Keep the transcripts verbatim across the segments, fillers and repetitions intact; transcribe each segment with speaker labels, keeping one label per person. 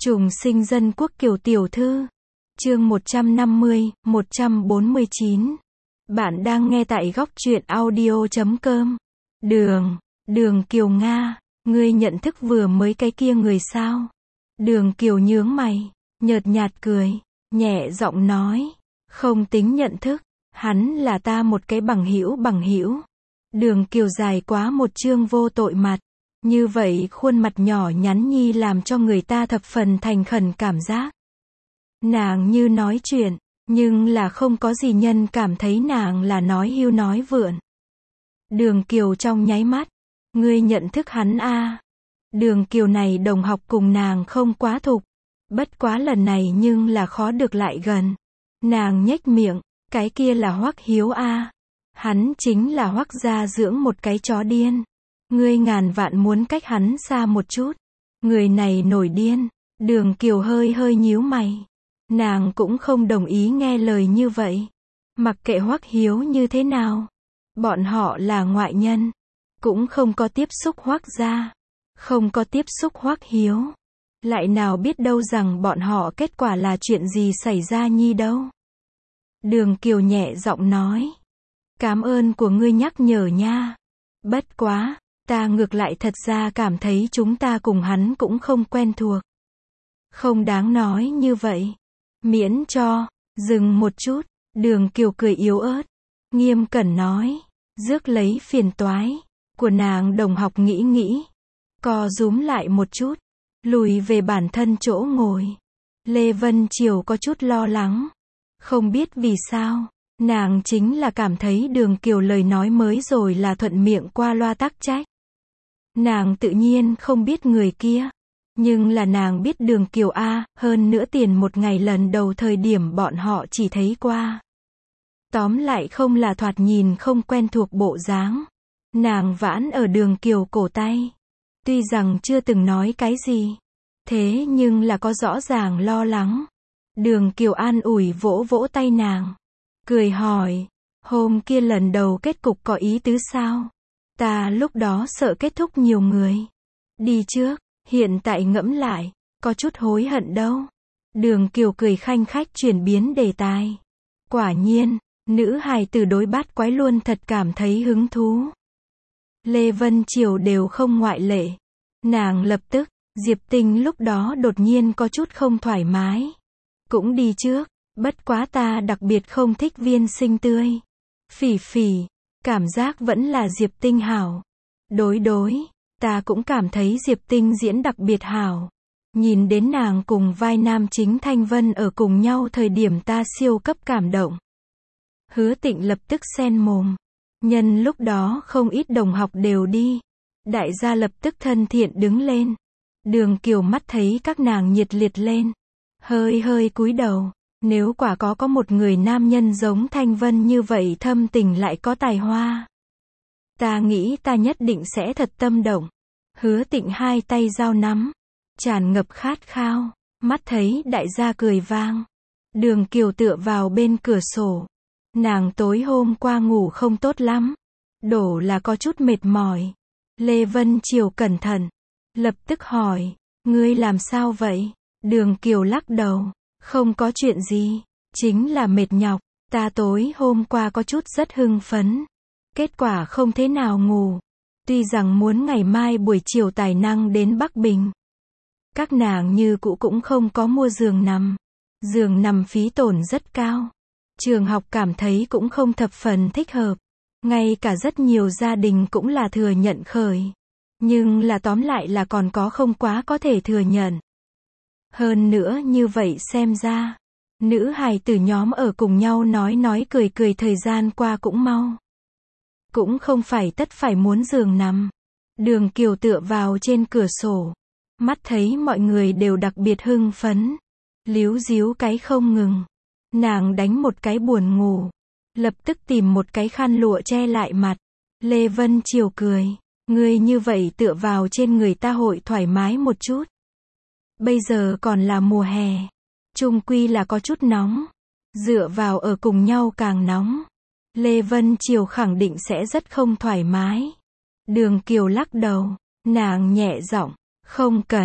Speaker 1: Trùng sinh dân quốc Kiều tiểu thư. Chương một trăm năm mươi, một trăm bốn mươi chín. Bạn đang nghe tại góc truyện audio chấm com. Đường, Đường Kiều Nga, ngươi nhận thức vừa mới cái kia người sao? Đường Kiều nhướng mày, nhợt nhạt cười, nhẹ giọng nói, không tính nhận thức, hắn là ta một cái bằng hữu bằng hữu. Đường Kiều dài quá một chương vô tội mặt. Như vậy khuôn mặt nhỏ nhắn nhi làm cho người ta thập phần thành khẩn cảm giác. Nàng như nói chuyện, nhưng là không có gì nhân cảm thấy nàng là nói hưu nói vượn. Đường Kiều trong nháy mắt, ngươi nhận thức hắn a? À? Đường Kiều này đồng học cùng nàng không quá thục, bất quá lần này nhưng là khó được lại gần. Nàng nhếch miệng, cái kia là Hoắc Hiếu a? À? Hắn chính là Hoắc gia dưỡng một cái chó điên. Ngươi ngàn vạn muốn cách hắn xa một chút. Người này nổi điên. Đường Kiều hơi hơi nhíu mày. Nàng cũng không đồng ý nghe lời như vậy. Mặc kệ Hoắc Hiếu như thế nào, bọn họ là ngoại nhân, cũng không có tiếp xúc Hoắc gia, không có tiếp xúc Hoắc Hiếu, lại nào biết đâu rằng bọn họ kết quả là chuyện gì xảy ra nhi đâu. Đường Kiều nhẹ giọng nói, cảm ơn của ngươi nhắc nhở nha. Bất quá, ta ngược lại thật ra cảm thấy chúng ta cùng hắn cũng không quen thuộc. Không đáng nói như vậy. Miễn cho, dừng một chút, Đường Kiều cười yếu ớt, nghiêm cẩn nói, rước lấy phiền toái của nàng đồng học nghĩ nghĩ, co rúm lại một chút, lùi về bản thân chỗ ngồi. Lê Vân Triều có chút lo lắng, không biết vì sao, nàng chính là cảm thấy Đường Kiều lời nói mới rồi là thuận miệng qua loa tắc trách. Nàng tự nhiên không biết người kia, nhưng là nàng biết Đường Kiều a, hơn nữa tiền một ngày lần đầu thời điểm bọn họ chỉ thấy qua. Tóm lại không là thoạt nhìn không quen thuộc bộ dáng. Nàng vãn ở Đường Kiều cổ tay. Tuy rằng chưa từng nói cái gì, thế nhưng là có rõ ràng lo lắng. Đường Kiều an ủi vỗ vỗ tay nàng, cười hỏi, hôm kia lần đầu kết cục có ý tứ sao? Ta lúc đó sợ kết thúc nhiều người. Đi trước, hiện tại ngẫm lại, có chút hối hận đâu. Đường Kiều cười khanh khách chuyển biến đề tài. Quả nhiên, nữ hài tử đối bát quái luôn thật cảm thấy hứng thú. Lê Vân Triều đều không ngoại lệ. Nàng lập tức, Diệp Tinh lúc đó đột nhiên có chút không thoải mái. Cũng đi trước, bất quá ta đặc biệt không thích viên sinh tươi. Phỉ phỉ, cảm giác vẫn là Diệp Tinh hảo. Đối đối, ta cũng cảm thấy Diệp Tinh diễn đặc biệt hảo. Nhìn đến nàng cùng vai nam chính Thanh Vân ở cùng nhau thời điểm ta siêu cấp cảm động. Hứa Tịnh lập tức xen mồm. Nhân lúc đó không ít đồng học đều đi. Đại gia lập tức thân thiện đứng lên. Đường Kiều mắt thấy các nàng nhiệt liệt lên, hơi hơi cúi đầu. Nếu quả có có một người nam nhân giống Thanh Vân như vậy thâm tình lại có tài hoa, ta nghĩ ta nhất định sẽ thật tâm động. Hứa Tịnh hai tay giao nắm, tràn ngập khát khao, mắt thấy đại gia cười vang. Đường Kiều tựa vào bên cửa sổ. Nàng tối hôm qua ngủ không tốt lắm, đổ là có chút mệt mỏi. Lê Vân Triều cẩn thận, lập tức hỏi, ngươi làm sao vậy? Đường Kiều lắc đầu, không có chuyện gì, chính là mệt nhọc. Ta tối hôm qua có chút rất hưng phấn, kết quả không thế nào ngủ. Tuy rằng muốn ngày mai buổi chiều tài năng đến Bắc Bình, các nàng như cũ cũng không có mua giường nằm. Giường nằm phí tổn rất cao, trường học cảm thấy cũng không thập phần thích hợp, ngay cả rất nhiều gia đình cũng là thừa nhận khởi. Nhưng là tóm lại là còn có không quá có thể thừa nhận. Hơn nữa như vậy xem ra, nữ hài tử nhóm ở cùng nhau nói nói cười cười thời gian qua cũng mau. Cũng không phải tất phải muốn giường nằm. Đường Kiều tựa vào trên cửa sổ, mắt thấy mọi người đều đặc biệt hưng phấn, líu díu cái không ngừng. Nàng đánh một cái buồn ngủ, lập tức tìm một cái khăn lụa che lại mặt. Lê Vân Triều cười, ngươi như vậy tựa vào trên người ta hội thoải mái một chút. Bây giờ còn là mùa hè, chung quy là có chút nóng, dựa vào ở cùng nhau càng nóng. Lê Vân Triều khẳng định sẽ rất không thoải mái. Đường Kiều lắc đầu, nàng nhẹ giọng, không cần,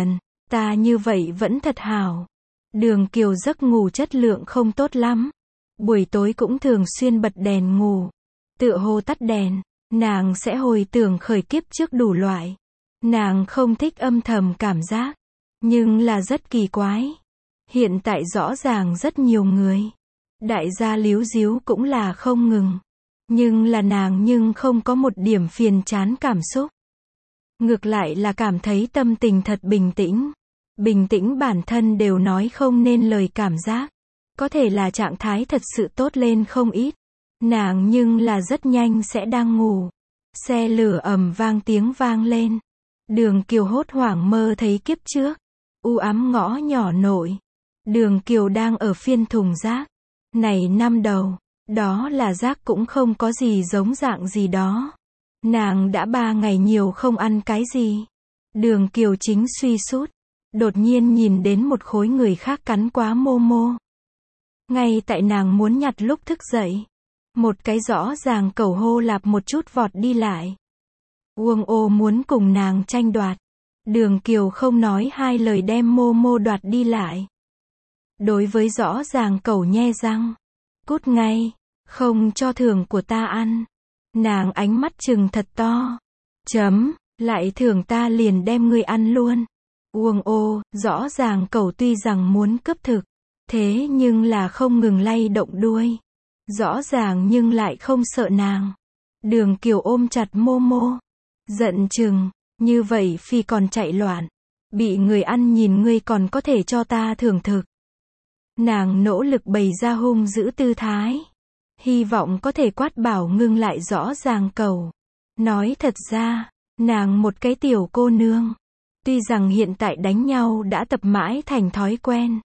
Speaker 1: Ta như vậy vẫn thật hảo. Đường Kiều giấc ngủ chất lượng không tốt lắm. Buổi tối cũng thường xuyên bật đèn ngủ. Tựa hồ tắt đèn, nàng sẽ hồi tưởng khởi kiếp trước đủ loại. Nàng không thích âm thầm cảm giác, nhưng là rất kỳ quái. Hiện tại rõ ràng rất nhiều người. Đại gia líu díu cũng là không ngừng. Nhưng là nàng nhưng không có một điểm phiền chán cảm xúc. Ngược lại là cảm thấy tâm tình thật bình tĩnh. Bình tĩnh bản thân đều nói không nên lời cảm giác. Có thể là trạng thái thật sự tốt lên không ít. Nàng nhưng là rất nhanh sẽ đang ngủ. Xe lửa ầm vang tiếng vang lên. Đường Kiều hốt hoảng mơ thấy kiếp trước. U ám ngõ nhỏ nội. Đường Kiều đang ở phiên thùng rác. Này năm đầu, đó là rác cũng không có gì giống dạng gì đó. Nàng đã ba ngày nhiều không ăn cái gì. Đường Kiều chính suy sút. Đột nhiên nhìn đến một khối người khác cắn quá Momo. Ngay tại nàng muốn nhặt lúc thức dậy. Một cái rõ ràng cẩu hô lạp một chút vọt đi lại. Uông ô muốn cùng nàng tranh đoạt. Đường Kiều không nói hai lời đem Momo đoạt đi lại. Đối với rõ ràng cẩu nhe răng. Cút ngay, không cho thưởng của ta ăn. Nàng ánh mắt trừng thật to. Chấm, lại thưởng ta liền đem ngươi ăn luôn. Uông ô, rõ ràng cẩu tuy rằng muốn cướp thực. Thế nhưng là không ngừng lay động đuôi. Rõ ràng nhưng lại không sợ nàng. Đường Kiều ôm chặt Momo. Giận chừng, như vậy phi còn chạy loạn. Bị người ăn nhìn ngươi còn có thể cho ta thưởng thực. Nàng nỗ lực bày ra hung dữ tư thái. Hy vọng có thể quát bảo ngưng lại rõ ràng cẩu. Nói thật ra, nàng một cái tiểu cô nương. Tuy rằng hiện tại đánh nhau đã tập mãi thành thói quen.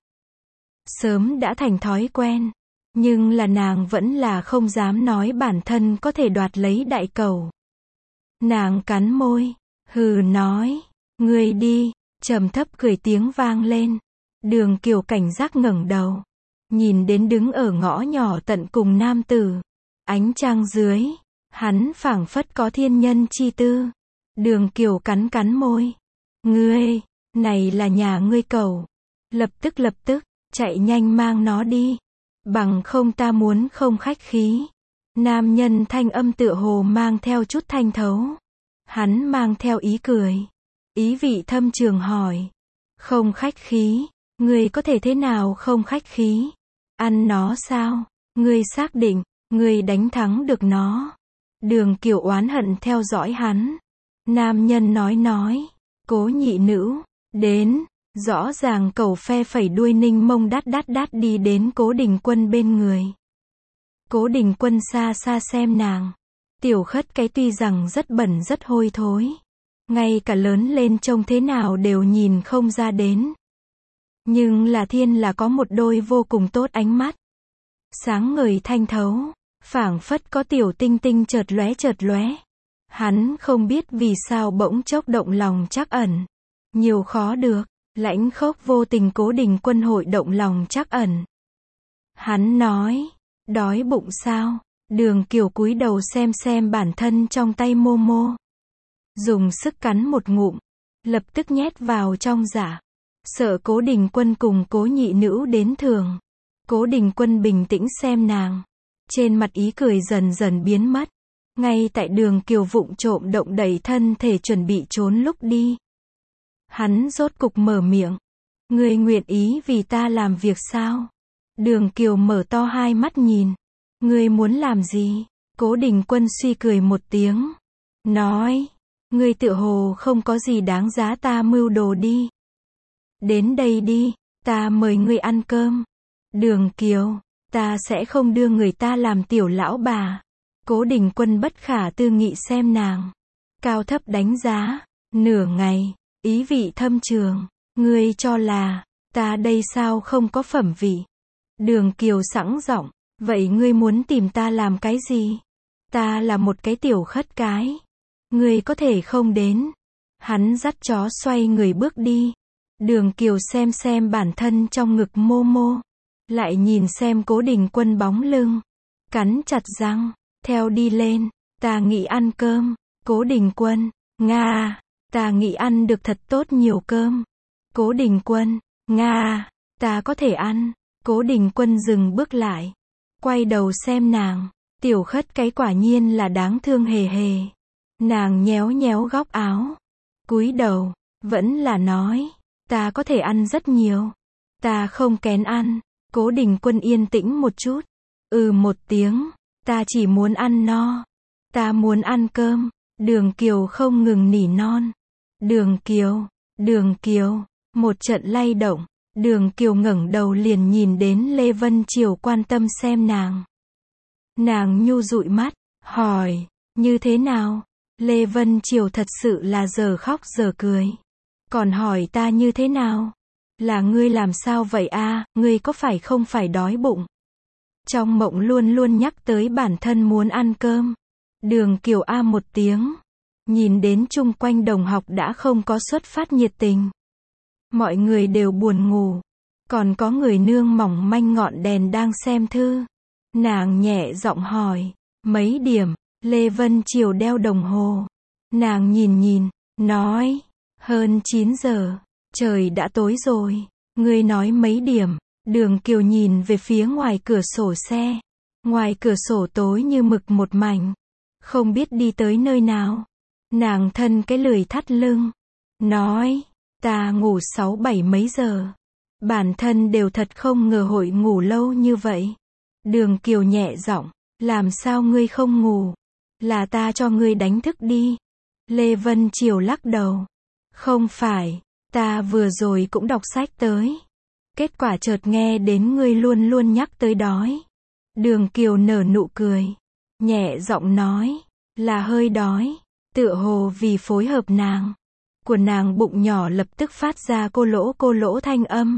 Speaker 1: Sớm đã thành thói quen. Nhưng là nàng vẫn là không dám nói bản thân có thể đoạt lấy đại cẩu. Nàng cắn môi, hừ nói, ngươi đi, trầm thấp cười tiếng vang lên. Đường Kiều cảnh giác ngẩng đầu, nhìn đến đứng ở ngõ nhỏ tận cùng nam tử. Ánh trăng dưới, hắn phảng phất có thiên nhân chi tư. Đường Kiều cắn cắn môi. Ngươi, này là nhà ngươi cẩu. Lập tức lập tức, chạy nhanh mang nó đi. Bằng không ta muốn không khách khí. Nam nhân thanh âm tựa hồ mang theo chút thanh thấu. Hắn mang theo ý cười. Ý vị thâm trường hỏi. Không khách khí. Ngươi có thể thế nào không khách khí? Ăn nó sao? Ngươi xác định, ngươi đánh thắng được nó. Đường Kiều oán hận theo dõi hắn. Nam nhân nói nói. Cố nhị nữ, đến. Rõ ràng cẩu phe phẩy đuôi ninh mông đát đát đát đi đến Cố Đình Quân bên người. Cố Đình Quân xa xa xem nàng. Tiểu khất cái tuy rằng rất bẩn rất hôi thối. Ngay cả lớn lên trông thế nào đều nhìn không ra đến. Nhưng là thiên là có một đôi vô cùng tốt ánh mắt. Sáng ngời thanh thấu. Phảng phất có tiểu tinh tinh chợt lóe chợt lóe. Hắn không biết vì sao bỗng chốc động lòng trắc ẩn. Nhiều khó được. Lãnh khốc vô tình Cố Đình Quân hội động lòng trắc ẩn. Hắn nói, đói bụng sao? Đường Kiều cúi đầu xem xem bản thân trong tay Momo. Dùng sức cắn một ngụm, lập tức nhét vào trong dạ. Sợ Cố Đình Quân cùng Cố nhị nữ đến thường. Cố Đình Quân bình tĩnh xem nàng. Trên mặt ý cười dần dần biến mất. Ngay tại Đường Kiều vụng trộm động đẩy thân thể chuẩn bị trốn lúc đi. Hắn rốt cục mở miệng. Ngươi nguyện ý vì ta làm việc sao? Đường Kiều mở to hai mắt nhìn. Ngươi muốn làm gì? Cố Đình Quân suy cười một tiếng. Nói. Ngươi tựa hồ không có gì đáng giá ta mưu đồ đi. Đến đây đi, ta mời ngươi ăn cơm. Đường Kiều, ta sẽ không đưa người ta làm tiểu lão bà. Cố Đình Quân bất khả tư nghị xem nàng. Cao thấp đánh giá. Nửa ngày. Ý vị thâm trường. Ngươi cho là, ta đây sao không có phẩm vị? Đường Kiều sẵn giọng. Vậy ngươi muốn tìm ta làm cái gì? Ta là một cái tiểu khất cái. Ngươi có thể không đến. Hắn dắt chó xoay người bước đi. Đường Kiều xem xem bản thân trong ngực Momo. Lại nhìn xem Cố Đình Quân bóng lưng. Cắn chặt răng. Theo đi lên. Ta nghĩ ăn cơm. Cố Đình Quân. Nga. Ta nghĩ ăn được thật tốt nhiều cơm. Cố Đình Quân, Nga, ta có thể ăn. Cố Đình Quân dừng bước lại. Quay đầu xem nàng. Tiểu Khất Cái quả nhiên là đáng thương hề hề. Nàng nhéo nhéo góc áo. Cúi đầu, vẫn là nói. Ta có thể ăn rất nhiều. Ta không kén ăn. Cố Đình Quân yên tĩnh một chút. Ừ một tiếng. Ta chỉ muốn ăn no. Ta muốn ăn cơm. Đường Kiều không ngừng nỉ non. Đường Kiều, Đường Kiều. Một trận lay động. Đường Kiều ngẩng đầu liền nhìn đến Lê Vân Triều quan tâm xem nàng. Nàng nhu dụi mắt, hỏi, như thế nào? Lê Vân Triều thật sự là giờ khóc giờ cười. Còn hỏi ta như thế nào? Là ngươi làm sao vậy a? Ngươi có phải không phải đói bụng? Trong mộng luôn luôn nhắc tới bản thân muốn ăn cơm. Đường Kiều a một tiếng. Nhìn đến chung quanh đồng học đã không có xuất phát nhiệt tình. Mọi người đều buồn ngủ. Còn có người nương mỏng manh ngọn đèn đang xem thư. Nàng nhẹ giọng hỏi, mấy điểm? Lê Vân Triều đeo đồng hồ. Nàng nhìn nhìn, nói, hơn chín giờ, trời đã tối rồi. Ngươi nói mấy điểm? Đường Kiều nhìn về phía ngoài cửa sổ xe. Ngoài cửa sổ tối như mực một mảnh. Không biết đi tới nơi nào. Nàng thân cái lười thắt lưng. Nói, ta ngủ sáu bảy mấy giờ. Bản thân đều thật không ngờ hội ngủ lâu như vậy. Đường Kiều nhẹ giọng, làm sao ngươi không ngủ? Là ta cho ngươi đánh thức đi. Lê Vân Triều lắc đầu. Không phải, ta vừa rồi cũng đọc sách tới. Kết quả chợt nghe đến ngươi luôn luôn nhắc tới đói. Đường Kiều nở nụ cười. Nhẹ giọng nói, là hơi đói. Tựa hồ vì phối hợp nàng. Của nàng bụng nhỏ lập tức phát ra cô lỗ cô lỗ thanh âm.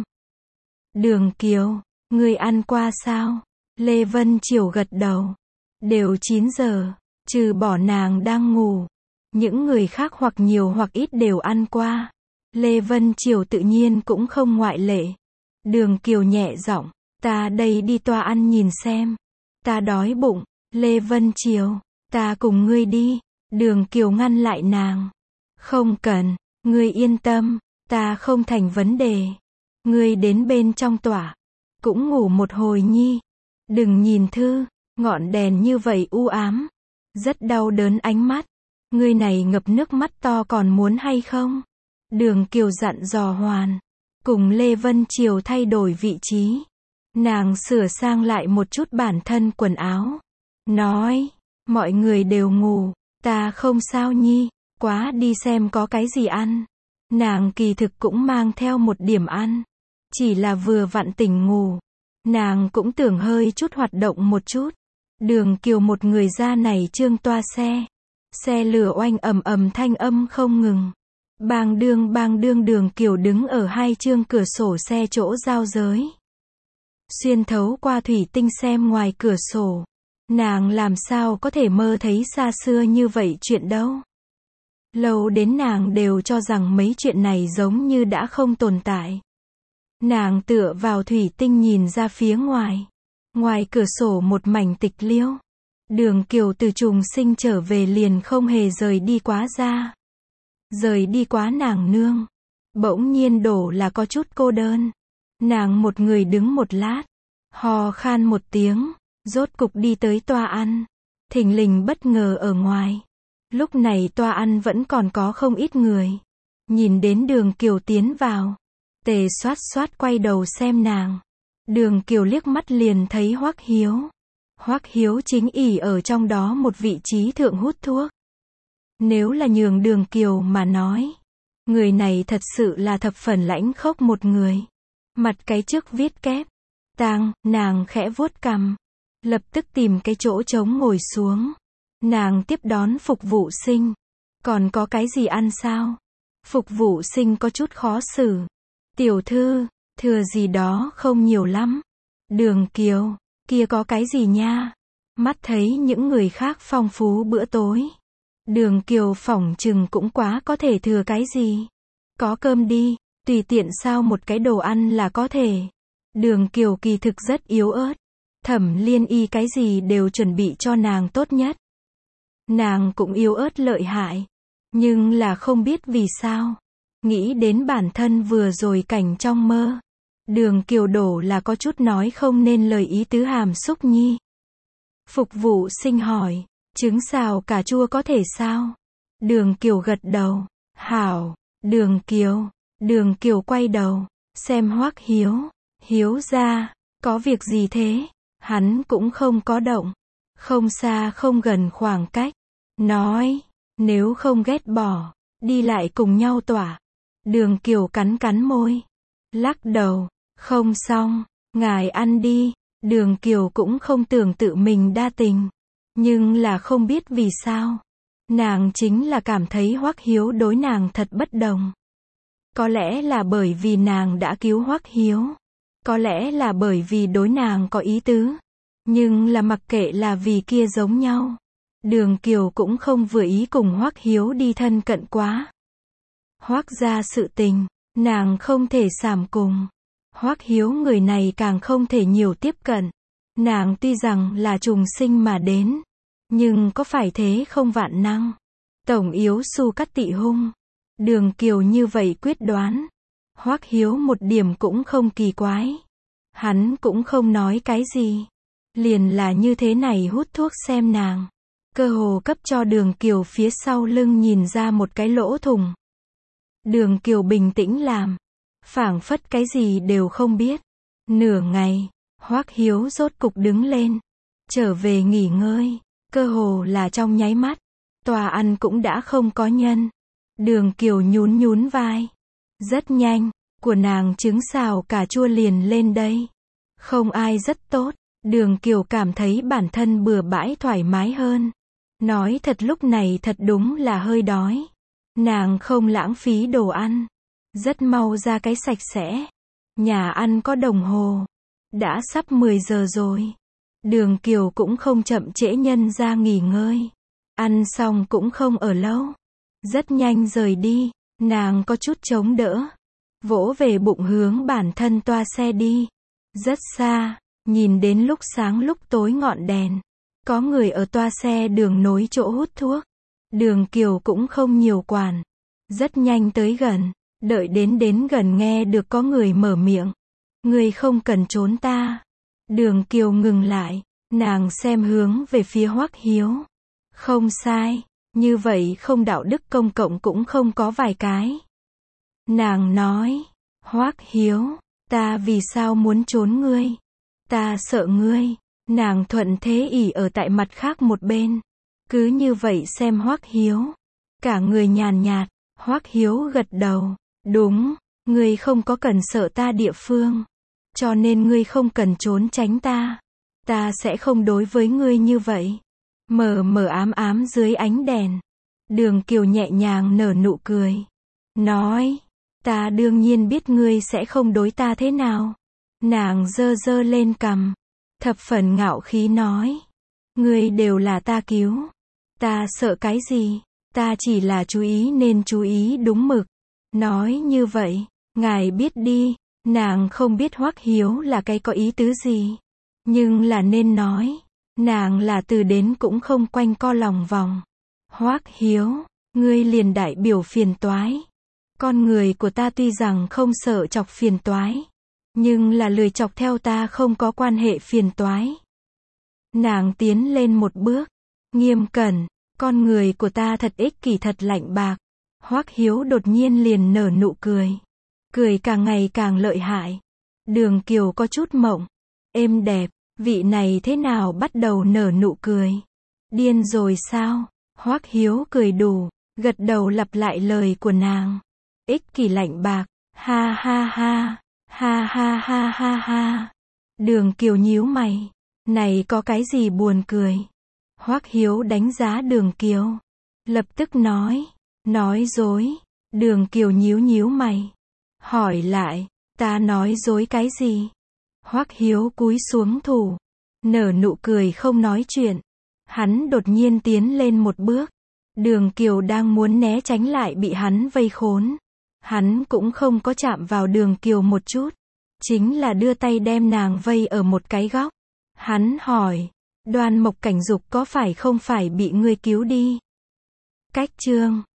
Speaker 1: Đường Kiều, ngươi ăn qua sao? Lê Vân Triều gật đầu. Đều chín giờ, trừ bỏ nàng đang ngủ. Những người khác hoặc nhiều hoặc ít đều ăn qua. Lê Vân Triều tự nhiên cũng không ngoại lệ. Đường Kiều nhẹ giọng, ta đây đi toa ăn nhìn xem. Ta đói bụng. Lê Vân Triều, ta cùng ngươi đi. Đường Kiều ngăn lại nàng. Không cần, ngươi yên tâm, ta không thành vấn đề. Ngươi đến bên trong tỏa, cũng ngủ một hồi nhi. Đừng nhìn thư, ngọn đèn như vậy u ám. Rất đau đớn ánh mắt. Ngươi này ngập nước mắt to còn muốn hay không? Đường Kiều dặn dò hoàn. Cùng Lê Vân Triều thay đổi vị trí. Nàng sửa sang lại một chút bản thân quần áo. Nói, mọi người đều ngủ. Ta không sao nhi, quá đi xem có cái gì ăn. Nàng kỳ thực cũng mang theo một điểm ăn. Chỉ là vừa vặn tỉnh ngủ. Nàng cũng tưởng hơi chút hoạt động một chút. Đường Kiều một người ra này trương toa xe. Xe lửa oanh ầm ầm thanh âm không ngừng. Bang đương bang đương Đường Kiều đứng ở hai trương cửa sổ xe chỗ giao giới. Xuyên thấu qua thủy tinh xem ngoài cửa sổ. Nàng làm sao có thể mơ thấy xa xưa như vậy chuyện đâu. Lâu đến nàng đều cho rằng mấy chuyện này giống như đã không tồn tại. Nàng tựa vào thủy tinh nhìn ra phía ngoài. Ngoài cửa sổ một mảnh tịch liêu. Đường Kiều từ trùng sinh trở về liền không hề rời đi quá ra. Rời đi quá nàng nương. Bỗng nhiên đổ là có chút cô đơn. Nàng một người đứng một lát. Hò khan một tiếng. Rốt cục đi tới toa ăn. Thình lình bất ngờ ở ngoài. Lúc này toa ăn vẫn còn có không ít người. Nhìn đến Đường Kiều tiến vào. Tề xoát xoát quay đầu xem nàng. Đường Kiều liếc mắt liền thấy Hoắc Hiếu. Hoắc Hiếu chính ỷ ở trong đó một vị trí thượng hút thuốc. Nếu là nhường Đường Kiều mà nói. Người này thật sự là thập phần lãnh khốc một người. Mặt cái trước viết kép. Tang, nàng khẽ vuốt cằm. Lập tức tìm cái chỗ trống ngồi xuống. Nàng tiếp đón phục vụ sinh. Còn có cái gì ăn sao? Phục vụ sinh có chút khó xử. Tiểu thư, thừa gì đó không nhiều lắm. Đường Kiều, kia có cái gì nha? Mắt thấy những người khác phong phú bữa tối. Đường Kiều phỏng chừng cũng quá có thể thừa cái gì. Có cơm đi, tùy tiện sao một cái đồ ăn là có thể. Đường Kiều kỳ thực rất yếu ớt. Thẩm Liên Y cái gì đều chuẩn bị cho nàng tốt nhất. Nàng cũng yếu ớt lợi hại. Nhưng là không biết vì sao. Nghĩ đến bản thân vừa rồi cảnh trong mơ. Đường Kiều đổ là có chút nói không nên lời ý tứ hàm xúc nhi. Phục vụ sinh hỏi, trứng xào cà chua có thể sao? Đường Kiều gật đầu, hảo. Đường Kiều, Đường Kiều quay đầu, xem Hoắc Hiếu, Hiếu ra, có việc gì thế? Hắn cũng không có động, không xa không gần khoảng cách, nói, nếu không ghét bỏ, đi lại cùng nhau tỏa. Đường Kiều cắn cắn môi, lắc đầu, không xong, ngài ăn đi. Đường Kiều cũng không tưởng tự mình đa tình, nhưng là không biết vì sao. Nàng chính là cảm thấy Hoắc Hiếu đối nàng thật bất đồng. Có lẽ là bởi vì nàng đã cứu Hoắc Hiếu. Có lẽ là bởi vì đối nàng có ý tứ. Nhưng là mặc kệ là vì kia giống nhau. Đường Kiều cũng không vừa ý cùng Hoắc Hiếu đi thân cận quá. Hoắc gia sự tình, nàng không thể sảm cùng. Hoắc Hiếu người này càng không thể nhiều tiếp cận. Nàng tuy rằng là trùng sinh mà đến, nhưng có phải thế không vạn năng. Tổng yếu su cắt tị hung. Đường Kiều như vậy quyết đoán. Hoắc Hiếu một điểm cũng không kỳ quái. Hắn cũng không nói cái gì. Liền là như thế này hút thuốc xem nàng. Cơ hồ cấp cho Đường Kiều phía sau lưng nhìn ra một cái lỗ thủng. Đường Kiều bình tĩnh làm. Phảng phất cái gì đều không biết. Nửa ngày, Hoắc Hiếu rốt cục đứng lên. Trở về nghỉ ngơi. Cơ hồ là trong nháy mắt. Tòa ăn cũng đã không có nhân. Đường Kiều nhún nhún vai. Rất nhanh, của nàng trứng xào cà chua liền lên đây. Không ai rất tốt. Đường Kiều cảm thấy bản thân bừa bãi thoải mái hơn. Nói thật lúc này thật đúng là hơi đói. Nàng không lãng phí đồ ăn. Rất mau ra cái sạch sẽ. Nhà ăn có đồng hồ. Đã sắp mười giờ rồi. Đường Kiều cũng không chậm trễ nhân ra nghỉ ngơi. Ăn xong cũng không ở lâu. Rất nhanh rời đi. Nàng có chút chống đỡ. Vỗ về bụng hướng bản thân toa xe đi. Rất xa. Nhìn đến lúc sáng lúc tối ngọn đèn. Có người ở toa xe đường nối chỗ hút thuốc. Đường Kiều cũng không nhiều quản. Rất nhanh tới gần. Đợi đến đến gần nghe được có người mở miệng. Người không cần trốn ta. Đường Kiều ngừng lại. Nàng xem hướng về phía Hoắc Hiếu. Không sai. Như vậy không đạo đức công cộng cũng không có vài cái. Nàng nói. Hoắc Hiếu. Ta vì sao muốn trốn ngươi? Ta sợ ngươi. Nàng thuận thế ỉ ở tại mặt khác một bên. Cứ như vậy xem Hoắc Hiếu. Cả người nhàn nhạt. Hoắc Hiếu gật đầu. Đúng. Ngươi không có cần sợ ta địa phương. Cho nên ngươi không cần trốn tránh ta. Ta sẽ không đối với ngươi như vậy. Mờ mờ ám ám dưới ánh đèn. Đường Kiều nhẹ nhàng nở nụ cười. Nói. Ta đương nhiên biết ngươi sẽ không đối ta thế nào. Nàng giơ giơ lên cằm. Thập phần ngạo khí nói. Ngươi đều là ta cứu. Ta sợ cái gì? Ta chỉ là chú ý nên chú ý đúng mực. Nói như vậy. Ngài biết đi. Nàng không biết Hoắc Hiếu là cái có ý tứ gì. Nhưng là nên nói. Nàng là từ đến cũng không quanh co lòng vòng. Hoắc Hiếu. Ngươi liền đại biểu phiền toái. Con người của ta tuy rằng không sợ chọc phiền toái. Nhưng là lười chọc theo ta không có quan hệ phiền toái. Nàng tiến lên một bước. Nghiêm cẩn. Con người của ta thật ích kỷ thật lạnh bạc. Hoắc Hiếu đột nhiên liền nở nụ cười. Cười càng ngày càng lợi hại. Đường Kiều có chút mộng. Êm đẹp. Vị này thế nào bắt đầu nở nụ cười. Điên rồi sao? Hoắc Hiếu cười đủ. Gật đầu lặp lại lời của nàng. Ích kỷ lạnh bạc. Ha ha ha. Ha ha ha ha ha. Đường Kiều nhíu mày. Này có cái gì buồn cười? Hoắc Hiếu đánh giá Đường Kiều. Lập tức nói. Nói dối. Đường Kiều nhíu nhíu mày. Hỏi lại. Ta nói dối cái gì? Hoắc Hiếu cúi xuống thủ. Nở nụ cười không nói chuyện. Hắn đột nhiên tiến lên một bước. Đường Kiều đang muốn né tránh lại bị hắn vây khốn. Hắn cũng không có chạm vào Đường Kiều một chút. Chính là đưa tay đem nàng vây ở một cái góc. Hắn hỏi. Đoan Mộc Cảnh Dục có phải không phải bị ngươi cứu đi? Cách chương